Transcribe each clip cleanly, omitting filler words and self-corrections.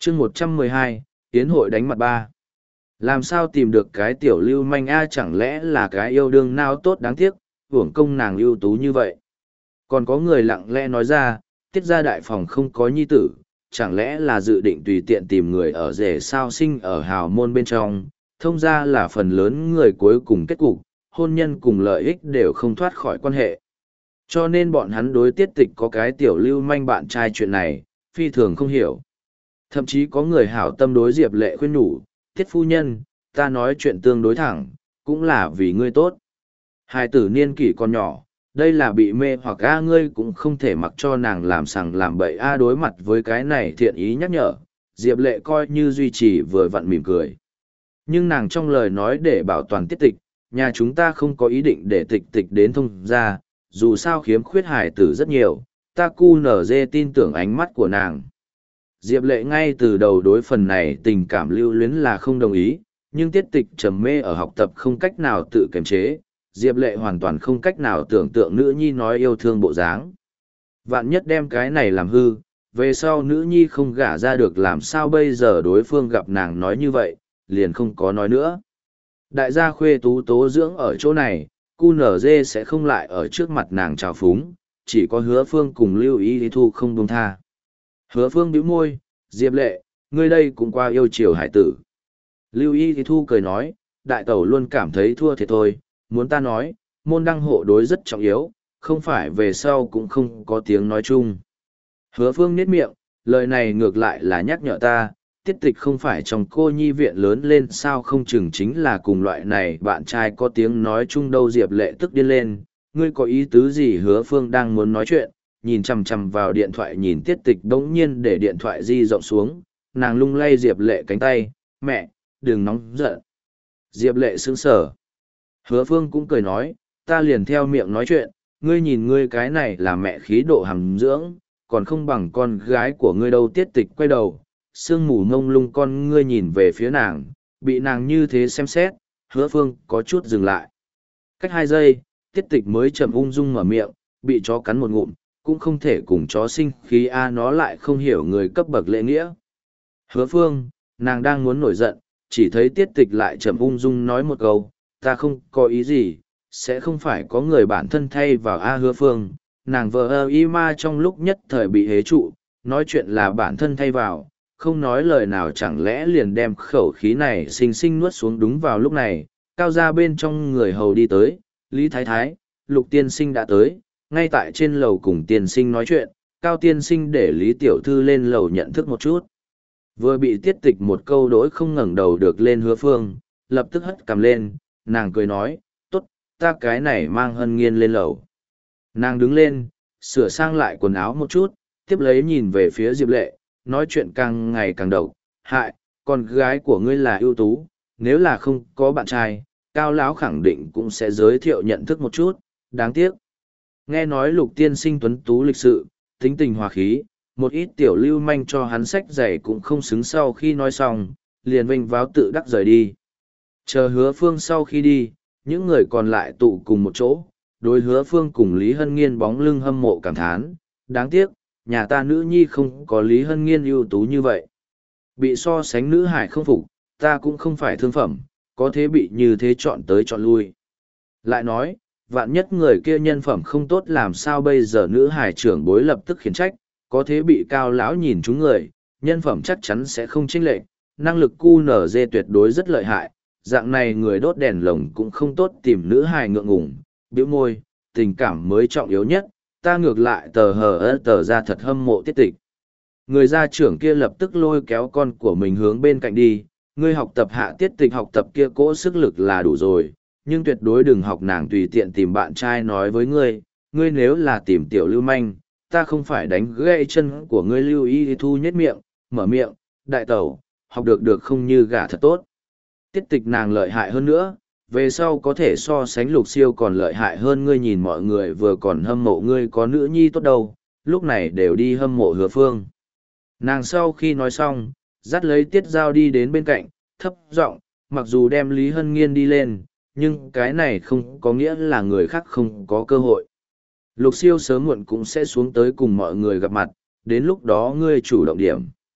chương 112, Tiến hội đánh mặt ba. Làm sao tìm được cái tiểu lưu manh a, chẳng lẽ là cái yêu đương nào tốt đáng tiếc, hưởng công nàng ưu tú như vậy. Còn có người lặng lẽ nói ra, Tiết gia đại phòng không có nhi tử, chẳng lẽ là dự định tùy tiện tìm người ở rể sao sinh ở hào môn bên trong, thông ra là phần lớn người cuối cùng kết cục, hôn nhân cùng lợi ích đều không thoát khỏi quan hệ. Cho nên bọn hắn đối Tiết Tịch có cái tiểu lưu manh bạn trai chuyện này, phi thường không hiểu. Thậm chí có người hảo tâm đối Diệp Lệ khuyên nhủ, Tiết phu nhân, ta nói chuyện tương đối thẳng, cũng là vì ngươi tốt. Hai tử niên kỷ còn nhỏ, đây là bị mê hoặc a, ngươi cũng không thể mặc cho nàng làm sằng làm bậy a. Đối mặt với cái này thiện ý nhắc nhở, Diệp Lệ coi như duy trì vừa vặn mỉm cười. Nhưng nàng trong lời nói để bảo toàn Tiết Tịch, nhà chúng ta không có ý định để Tịch Tịch đến thông gia, dù sao khiếm khuyết hải tử rất nhiều, ta cu nở dê tin tưởng ánh mắt của nàng. Diệp Lệ ngay từ đầu đối phần này tình cảm lưu luyến là không đồng ý, nhưng Tiết Tịch trầm mê ở học tập không cách nào tự kiềm chế, Diệp Lệ hoàn toàn không cách nào tưởng tượng nữ nhi nói yêu thương bộ dáng. Vạn nhất đem cái này làm hư, về sau nữ nhi không gả ra được làm sao bây giờ, đối phương gặp nàng nói như vậy, liền không có nói nữa. Đại gia Khuê tú tố dưỡng ở chỗ này, cu nở dê sẽ không lại ở trước mặt nàng trào phúng, chỉ có Hứa Phương cùng Lưu Y Thu không buông tha. Hứa Phương bĩu môi, Diệp Lệ, ngươi đây cũng qua yêu chiều hải tử. Lưu Y Thu cười nói, đại tẩu luôn cảm thấy thua thiệt thôi, muốn ta nói, môn đăng hộ đối rất trọng yếu, không phải về sau cũng không có tiếng nói chung. Hứa Phương nhếch miệng, lời này ngược lại là nhắc nhở ta, Tiết Tịch không phải trong cô nhi viện lớn lên sao, không chừng chính là cùng loại này bạn trai có tiếng nói chung đâu. Diệp Lệ tức điên lên, ngươi có ý tứ gì? Hứa Phương đang muốn nói chuyện, nhìn chằm chằm vào điện thoại, nhìn Tiết Tịch bỗng nhiên để điện thoại di rộng xuống, nàng lung lay Diệp Lệ cánh tay, mẹ, đừng nóng giận. Diệp Lệ sững sờ. Hứa Phương cũng cười nói, ta liền theo miệng nói chuyện, ngươi nhìn ngươi cái này là mẹ khí độ hàm dưỡng, còn không bằng con gái của ngươi đâu. Tiết Tịch quay đầu, sương mù mông lung con ngươi nhìn về phía nàng, bị nàng như thế xem xét, Hứa Phương có chút dừng lại. Cách 2 giây, Tiết Tịch mới chậm ung dung mở miệng, bị chó cắn một ngụm, cũng không thể cùng chó sinh khí a, nó lại không hiểu người cấp bậc lễ nghĩa. Hứa Phương, nàng đang muốn nổi giận, chỉ thấy Tiết Tịch lại chậm ung dung nói một câu, ta không có ý gì, sẽ không phải có người bản thân thay vào a. Hứa Phương, nàng vờ y ma trong lúc nhất thời bị hế trụ, nói chuyện là bản thân thay vào, không nói lời nào, chẳng lẽ liền đem khẩu khí này xinh xinh nuốt xuống. Đúng vào lúc này, cao ra bên trong người hầu đi tới, Lý Thái Thái, Lục tiên sinh đã tới, ngay tại trên lầu cùng tiên sinh nói chuyện, Cao tiên sinh để Lý tiểu thư lên lầu nhận thức một chút. Vừa bị Tiết Tịch một câu đỗi không ngẩng đầu được lên. Hứa Phương lập tức hất cằm lên, nàng cười nói, tốt, ta cái này mang Hân Nghiên lên lầu. Nàng đứng lên, sửa sang lại quần áo một chút, tiếp lấy nhìn về phía Diệp Lệ, nói chuyện càng ngày càng độc hại, con gái của ngươi là ưu tú, nếu là không có bạn trai, Cao lão khẳng định cũng sẽ giới thiệu nhận thức một chút, đáng tiếc. Nghe nói Lục tiên sinh tuấn tú lịch sự, tính tình hòa khí, một ít tiểu lưu manh cho hắn sách giày cũng không xứng. Sau khi nói xong, liền vênh váo tự đắc rời đi. Chờ Hứa Phương sau khi đi, những người còn lại tụ cùng một chỗ, đối Hứa Phương cùng Lý Hân Nghiên bóng lưng hâm mộ cảm thán, đáng tiếc, nhà ta nữ nhi không có Lý Hân Nghiên ưu tú như vậy. Bị so sánh nữ hải không phục, ta cũng không phải thương phẩm, có thế bị như thế chọn tới chọn lui. Lại nói, vạn nhất người kia nhân phẩm không tốt làm sao bây giờ? Nữ hải trưởng bối lập tức khiển trách, có thế bị Cao lão nhìn chúng người, nhân phẩm chắc chắn sẽ không chênh lệch, năng lực QNZ tuyệt đối rất lợi hại, dạng này người đốt đèn lồng cũng không tốt tìm. Nữ hài ngượng ngùng, bĩu môi, tình cảm mới trọng yếu nhất, ta ngược lại tờ ra thật hâm mộ Tiết Tịch. Người gia trưởng kia lập tức lôi kéo con của mình hướng bên cạnh đi, ngươi học tập hạ Tiết Tịch học tập kia cỗ sức lực là đủ rồi, nhưng tuyệt đối đừng học nàng tùy tiện tìm bạn trai. Nói với ngươi, ngươi nếu là tìm tiểu lưu manh, ta không phải đánh gãy chân của ngươi. Lưu Y Thu nhếch miệng, mở miệng, đại tẩu, học được không như gả thật tốt. Tiết Tịch nàng lợi hại hơn nữa, về sau có thể so sánh Lục siêu còn lợi hại hơn. Ngươi nhìn mọi người vừa còn hâm mộ ngươi có nữ nhi tốt đâu, lúc này đều đi hâm mộ Hứa Phương. Nàng sau khi nói xong, dắt lấy Tiết Giao đi đến bên cạnh, thấp giọng, mặc dù đem Lý Hân Nghiên đi lên, nhưng cái này không có nghĩa là người khác không có cơ hội. Lục siêu sớm muộn cũng sẽ xuống tới cùng mọi người gặp mặt, đến lúc đó ngươi chủ động điểm.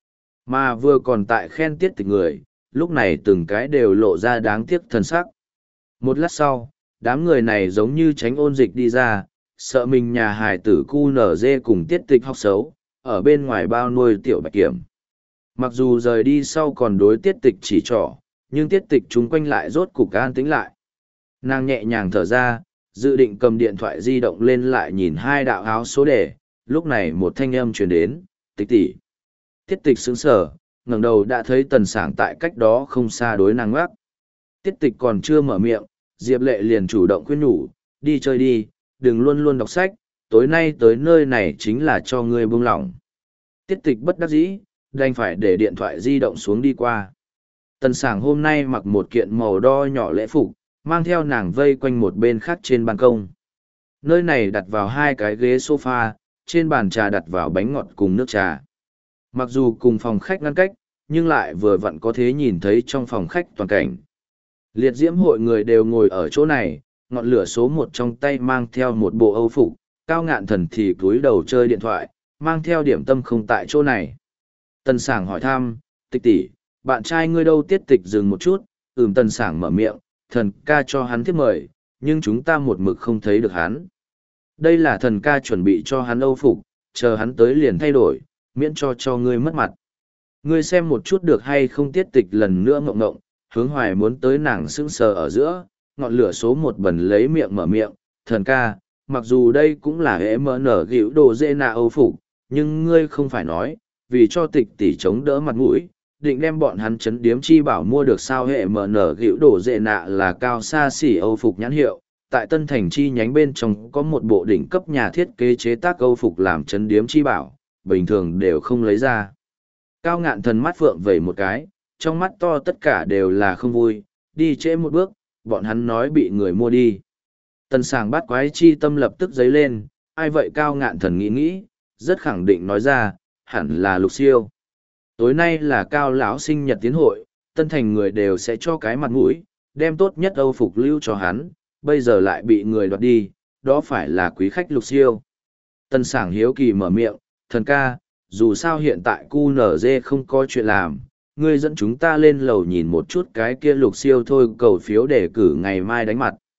Mà vừa còn tại khen tiết tịch người, lúc này từng cái đều lộ ra đáng tiếc thần sắc. Một lát sau, đám người này giống như tránh ôn dịch đi ra, sợ mình nhà hải tử cu nở dê cùng tiết tịch học xấu, ở bên ngoài bao nuôi tiểu bạch kiểm. Mặc dù rời đi sau còn đối tiết tịch chỉ trỏ, nhưng tiết tịch chúng quanh lại rốt cục an tĩnh lại. Nàng nhẹ nhàng thở ra, dự định cầm điện thoại di động lên lại nhìn hai đạo áo số đề, lúc này một thanh âm truyền đến, tịch tỷ. Tiết tịch sững sờ, ngẩng đầu đã thấy tần sảng tại cách đó không xa đối nàng ngoắc. Tiết tịch còn chưa mở miệng, Diệp Lệ liền chủ động khuyên nhủ, đi chơi đi, đừng luôn luôn đọc sách, tối nay tới nơi này chính là cho ngươi buông lỏng. Tiết tịch bất đắc dĩ, đành phải để điện thoại di động xuống đi qua. Tần sảng hôm nay mặc một kiện màu đo nhỏ lễ phục, mang theo nàng vây quanh một bên khác trên ban công. Nơi này đặt vào hai cái ghế sofa, trên bàn trà đặt vào bánh ngọt cùng nước trà. Mặc dù cùng phòng khách ngăn cách, nhưng lại vừa vặn có thể nhìn thấy trong phòng khách toàn cảnh. Liệt diễm hội người đều ngồi ở chỗ này, ngọn lửa số một trong tay mang theo một bộ âu phục, Cao Ngạn Thần thì cúi đầu chơi điện thoại, mang theo điểm tâm không tại chỗ này. Tần Sảng hỏi thăm, tịch tỷ, bạn trai ngươi đâu? Tiết tịch dừng một chút, Tần Sảng mở miệng, thần ca cho hắn thiếp mời, nhưng chúng ta một mực không thấy được hắn. Đây là thần ca chuẩn bị cho hắn âu phục, chờ hắn tới liền thay đổi, miễn cho ngươi mất mặt. Ngươi xem một chút được hay không? Tiết tịch lần nữa ngộng ngộng, hướng hoài muốn tới nàng sững sờ ở giữa, ngọn lửa số một bẩn lấy miệng mở miệng, thần ca, mặc dù đây cũng là MN gĩu đồ dê nạ âu phục, nhưng ngươi không phải nói, vì cho tịch tỷ chống đỡ mặt mũi, định đem bọn hắn chấn điếm chi bảo mua được sao? Hệ MN gĩu đồ dê nạ là cao xa xỉ âu phục nhãn hiệu, tại Tân Thành chi nhánh bên trong có một bộ đỉnh cấp nhà thiết kế chế tác âu phục làm chấn điếm chi bảo, bình thường đều không lấy ra. Cao Ngạn Thần mắt phượng vẩy một cái, trong mắt to tất cả đều là không vui, đi trễ một bước, bọn hắn nói bị người mua đi. Tần Sảng bắt quái chi tâm lập tức dấy lên, ai vậy? Cao Ngạn Thần nghĩ nghĩ, rất khẳng định nói ra, hẳn là Lục Siêu. Tối nay là Cao lão sinh nhật tiến hội, Tân Thành người đều sẽ cho cái mặt mũi, đem tốt nhất âu phục lưu cho hắn, bây giờ lại bị người đoạt đi, đó phải là quý khách Lục Siêu. Tần Sảng hiếu kỳ mở miệng, thần ca, dù sao hiện tại QNZ không có chuyện làm, ngươi dẫn chúng ta lên lầu nhìn một chút cái kia Lục Siêu thôi, cầu phiếu đề cử ngày mai đánh mặt.